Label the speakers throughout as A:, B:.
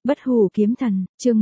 A: Bất hủ kiếm thần, chương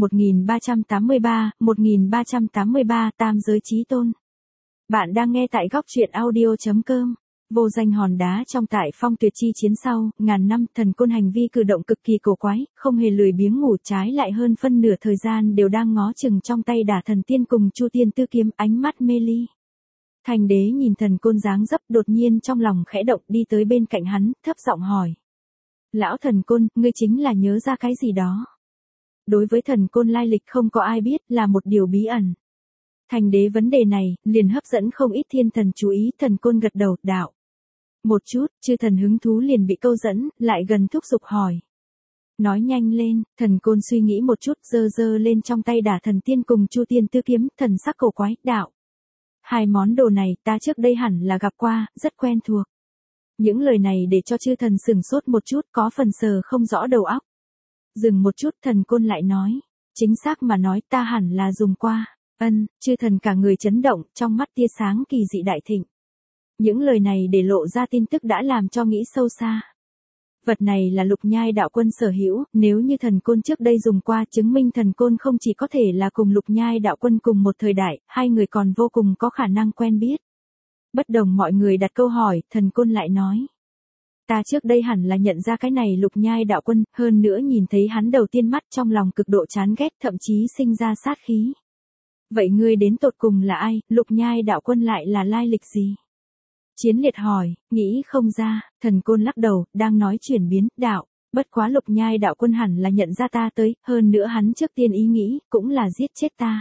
A: 1383, tam giới chí tôn. Bạn đang nghe tại góc truyện audio.com. Vô danh hòn đá trong tại phong tuyệt chi chiến sau, ngàn năm thần côn hành vi cử động cực kỳ cổ quái, không hề lười biếng ngủ, trái lại hơn phân nửa thời gian đều đang ngó chừng trong tay đả thần tiên cùng Chu Tiên Tư kiếm, ánh mắt mê ly. Thành đế nhìn thần côn dáng dấp, đột nhiên trong lòng khẽ động, đi tới bên cạnh hắn, thấp giọng hỏi. Lão thần côn, ngươi chính là nhớ ra cái gì đó? Đối với thần côn lai lịch không có ai biết, là một điều bí ẩn. Thành đế vấn đề này, liền hấp dẫn không ít thiên thần chú ý. Thần côn gật đầu, đạo. Một chút, chư thần hứng thú liền bị câu dẫn, lại gần thúc giục hỏi. Nói nhanh lên. Thần côn suy nghĩ một chút, giơ lên trong tay đả thần tiên cùng Chu Tiên Tư kiếm, thần sắc cổ quái, đạo. Hai món đồ này ta trước đây hẳn là gặp qua, rất quen thuộc. Những lời này để cho chư thần sửng sốt một chút, có phần sờ không rõ đầu óc. Dừng một chút, thần côn lại nói. Chính xác mà nói, ta hẳn là dùng qua. Chư thần cả người chấn động, trong mắt tia sáng kỳ dị đại thịnh. Những lời này để lộ ra tin tức đã làm cho nghĩ sâu xa. Vật này là Lục Nhai đạo quân sở hữu, nếu như thần côn trước đây dùng qua, chứng minh thần côn không chỉ có thể là cùng Lục Nhai đạo quân cùng một thời đại, hai người còn vô cùng có khả năng quen biết. Bất đồng mọi người đặt câu hỏi, thần côn lại nói. Ta trước đây hẳn là nhận ra cái này Lục Nhai đạo quân, hơn nữa nhìn thấy hắn đầu tiên mắt trong lòng cực độ chán ghét, thậm chí sinh ra sát khí. Vậy ngươi đến tột cùng là ai, Lục Nhai đạo quân lại là lai lịch gì? Chiến Liệt hỏi, nghĩ không ra. Thần côn lắc đầu, đang nói chuyển biến, đạo. Bất quá Lục Nhai đạo quân hẳn là nhận ra ta tới, hơn nữa hắn trước tiên ý nghĩ, cũng là giết chết ta.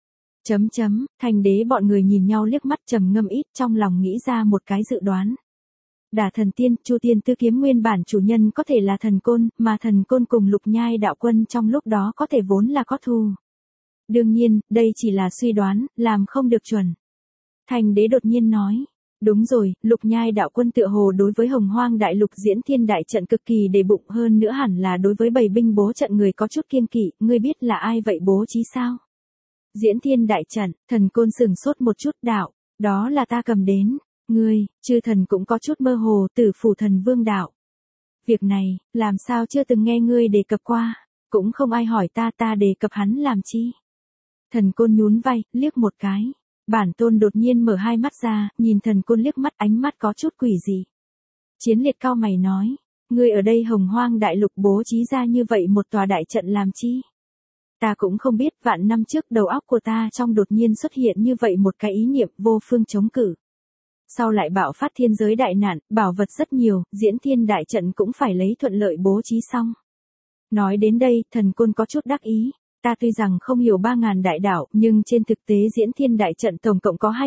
A: Thành đế bọn người nhìn nhau liếc mắt trầm ngâm ít, trong lòng nghĩ ra một cái dự đoán. Đả thần tiên, Chu Tiên Tư kiếm nguyên bản chủ nhân có thể là thần côn, mà thần côn cùng Lục Nhai đạo quân trong lúc đó có thể vốn là có thù. Đương nhiên, đây chỉ là suy đoán, làm không được chuẩn. Thành đế đột nhiên nói. Đúng rồi, Lục Nhai đạo quân tựa hồ đối với Hồng Hoang đại lục Diễn Thiên đại trận cực kỳ để bụng, hơn nữa hẳn là đối với bầy binh bố trận người có chút kiêng kỵ, ngươi biết là ai vậy bố trí sao? Diễn Thiên đại trận, thần côn sửng sốt một chút, đạo, đó là ta cầm đến. Ngươi, chư thần cũng có chút mơ hồ, Tử Phủ Thần Vương đạo. Việc này, làm sao chưa từng nghe ngươi đề cập qua, cũng không ai hỏi ta đề cập hắn làm chi. Thần côn nhún vai, liếc một cái. Bản tôn đột nhiên mở hai mắt ra, nhìn thần côn liếc mắt, ánh mắt có chút quỷ dị. Chiến Liệt cao mày nói, ngươi ở đây Hồng Hoang đại lục bố trí ra như vậy một tòa đại trận làm chi? Ta cũng không biết, vạn năm trước đầu óc của ta trong đột nhiên xuất hiện như vậy một cái ý niệm vô phương chống cự. Sau lại bạo phát thiên giới đại nạn, bảo vật rất nhiều, Diễn Thiên đại trận cũng phải lấy thuận lợi bố trí xong. Nói đến đây, thần côn có chút đắc ý. Ta tuy rằng không hiểu 3.000 đại đạo, nhưng trên thực tế Diễn Thiên đại trận tổng cộng có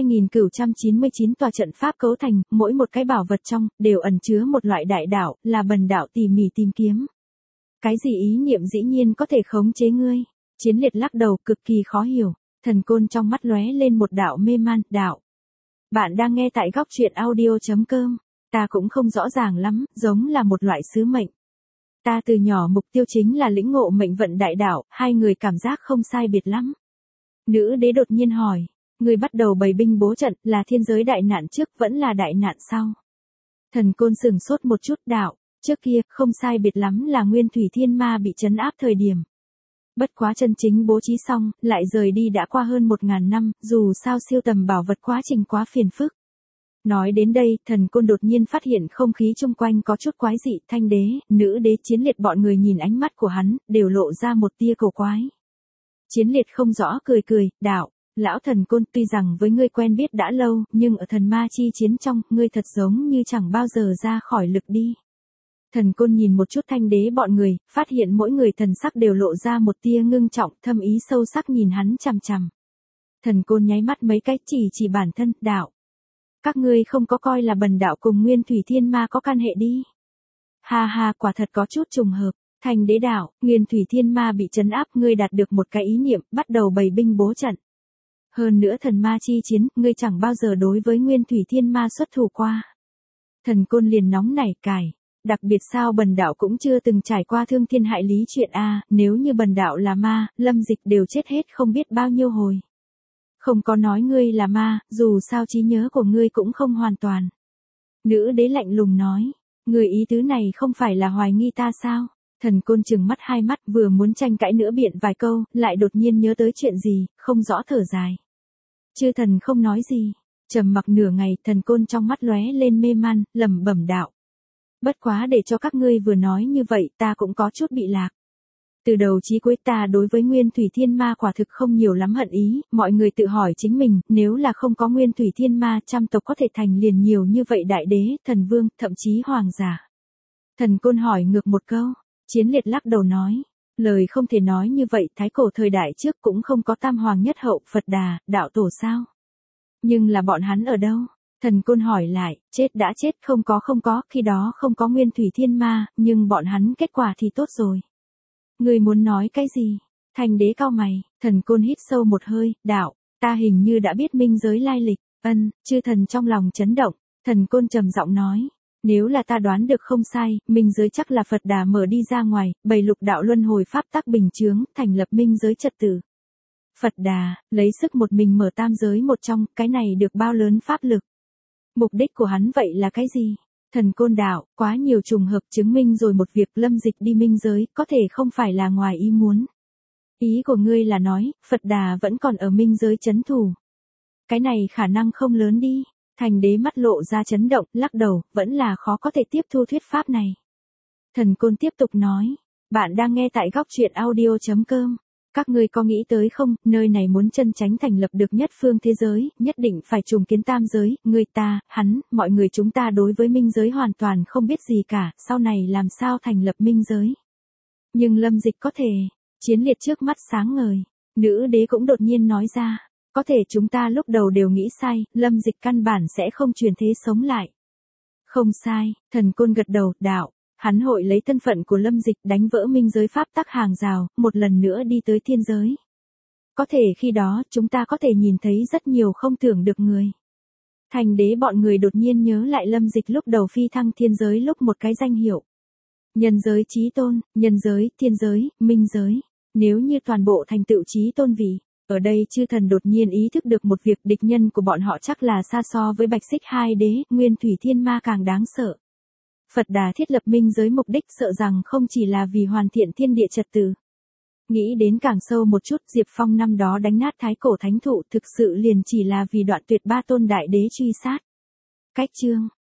A: 2.999 tòa trận pháp cấu thành, mỗi một cái bảo vật trong, đều ẩn chứa một loại đại đạo, là bần đạo tỉ mỉ tìm kiếm. Cái gì ý niệm dĩ nhiên có thể khống chế ngươi? Chiến Liệt lắc đầu, cực kỳ khó hiểu. Thần côn trong mắt lóe lên một đạo mê man, đạo. Bạn đang nghe tại góc truyện audio.com. Ta cũng không rõ ràng lắm, giống là một loại sứ mệnh. Ta từ nhỏ mục tiêu chính là lĩnh ngộ mệnh vận đại đạo, hai người cảm giác không sai biệt lắm. Nữ đế đột nhiên hỏi, người bắt đầu bày binh bố trận, là thiên giới đại nạn trước, vẫn là đại nạn sau? Thần côn sửng sốt một chút, đạo, trước kia, không sai biệt lắm là Nguyên Thủy Thiên Ma bị trấn áp thời điểm. Bất quá chân chính bố trí xong, lại rời đi đã qua hơn 1.000 năm, dù sao siêu tầm bảo vật quá trình quá phiền phức. Nói đến đây, thần côn đột nhiên phát hiện không khí chung quanh có chút quái dị, Thanh đế, nữ đế, Chiến Liệt bọn người nhìn ánh mắt của hắn, đều lộ ra một tia cổ quái. Chiến Liệt không rõ cười, đạo, lão thần côn, tuy rằng với ngươi quen biết đã lâu, nhưng ở thần ma chi chiến trong, ngươi thật giống như chẳng bao giờ ra khỏi lực đi. Thần côn nhìn một chút Thanh đế bọn người, phát hiện mỗi người thần sắc đều lộ ra một tia ngưng trọng, thâm ý sâu sắc nhìn hắn chằm chằm. Thần côn nháy mắt mấy cái, chỉ bản thân, đạo. Các ngươi không có coi là bần đạo cùng Nguyên Thủy Thiên Ma có can hệ đi. Ha, quả thật có chút trùng hợp. Thành đế đạo, Nguyên Thủy Thiên Ma bị trấn áp, ngươi đạt được một cái ý niệm, bắt đầu bày binh bố trận. Hơn nữa thần ma chi chiến, ngươi chẳng bao giờ đối với Nguyên Thủy Thiên Ma xuất thủ qua. Thần côn liền nóng nảy cài. Đặc biệt sao bần đạo cũng chưa từng trải qua thương thiên hại lý chuyện a, nếu như bần đạo là ma, Lâm Dịch đều chết hết không biết bao nhiêu hồi. Không có nói ngươi là ma, dù sao trí nhớ của ngươi cũng không hoàn toàn. Nữ đế lạnh lùng nói, người ý tứ này không phải là hoài nghi ta sao? Thần Côn trừng mắt hai mắt, vừa muốn tranh cãi nữa biện vài câu, lại đột nhiên nhớ tới chuyện gì, không rõ thở dài. Chư thần không nói gì, trầm mặc nửa ngày, Thần Côn trong mắt lóe lên mê man, lẩm bẩm đạo. Bất quá để cho các ngươi vừa nói như vậy, ta cũng có chút bị lạc. Từ đầu chí cuối ta đối với Nguyên Thủy Thiên Ma quả thực không nhiều lắm hận ý, mọi người tự hỏi chính mình, nếu là không có Nguyên Thủy Thiên Ma, trăm tộc có thể thành liền nhiều như vậy đại đế, thần vương, thậm chí hoàng giả. Thần Côn hỏi ngược một câu, Chiến Liệt lắc đầu nói, lời không thể nói như vậy, thái cổ thời đại trước cũng không có tam hoàng nhất hậu, Phật Đà, đạo tổ sao? Nhưng là bọn hắn ở đâu? Thần Côn hỏi lại, chết đã chết, không có, khi đó không có Nguyên Thủy Thiên Ma, nhưng bọn hắn kết quả thì tốt rồi. Ngươi muốn nói cái gì? Thành đế cau mày, Thần Côn hít sâu một hơi, đạo, ta hình như đã biết minh giới lai lịch, chư thần trong lòng chấn động, Thần Côn trầm giọng nói, nếu là ta đoán được không sai, minh giới chắc là Phật Đà mở đi ra ngoài, bày lục đạo luân hồi pháp tắc bình chướng, thành lập minh giới trật tự. Phật Đà, lấy sức một mình mở tam giới một trong, cái này được bao lớn pháp lực. Mục đích của hắn vậy là cái gì? Thần Côn đạo, quá nhiều trùng hợp chứng minh rồi một việc, Lâm Dịch đi minh giới, có thể không phải là ngoài ý muốn. Ý của ngươi là nói, Phật Đà vẫn còn ở minh giới chấn thủ. Cái này khả năng không lớn đi. Thành đế mắt lộ ra chấn động, lắc đầu, vẫn là khó có thể tiếp thu thuyết pháp này. Thần Côn tiếp tục nói, bạn đang nghe tại góc truyện audio.com. Các ngươi có nghĩ tới không, nơi này muốn chân chánh thành lập được nhất phương thế giới, nhất định phải trùng kiến tam giới, người ta, hắn, mọi người chúng ta đối với minh giới hoàn toàn không biết gì cả, sau này làm sao thành lập minh giới. Nhưng Lâm Dịch có thể, Chiến Liệt trước mắt sáng ngời, nữ đế cũng đột nhiên nói ra, có thể chúng ta lúc đầu đều nghĩ sai, Lâm Dịch căn bản sẽ không truyền thế sống lại. Không sai, Thần Côn gật đầu, đạo. Hắn hội lấy thân phận của Lâm Dịch đánh vỡ minh giới pháp tắc hàng rào, một lần nữa đi tới thiên giới. Có thể khi đó, chúng ta có thể nhìn thấy rất nhiều không tưởng được người. Thành đế bọn người đột nhiên nhớ lại Lâm Dịch lúc đầu phi thăng thiên giới lúc một cái danh hiệu. Nhân giới chí tôn, nhân giới, thiên giới, minh giới. Nếu như toàn bộ thành tựu chí tôn vị, ở đây chư thần đột nhiên ý thức được một việc, địch nhân của bọn họ chắc là xa so với Bạch Xích hai đế, Nguyên Thủy Thiên Ma càng đáng sợ. Phật Đà thiết lập minh giới mục đích sợ rằng không chỉ là vì hoàn thiện thiên địa trật tự. Nghĩ đến càng sâu một chút, Diệp Phong năm đó đánh nát thái cổ thánh thụ thực sự liền chỉ là vì đoạn tuyệt ba tôn đại đế truy sát. Cách chương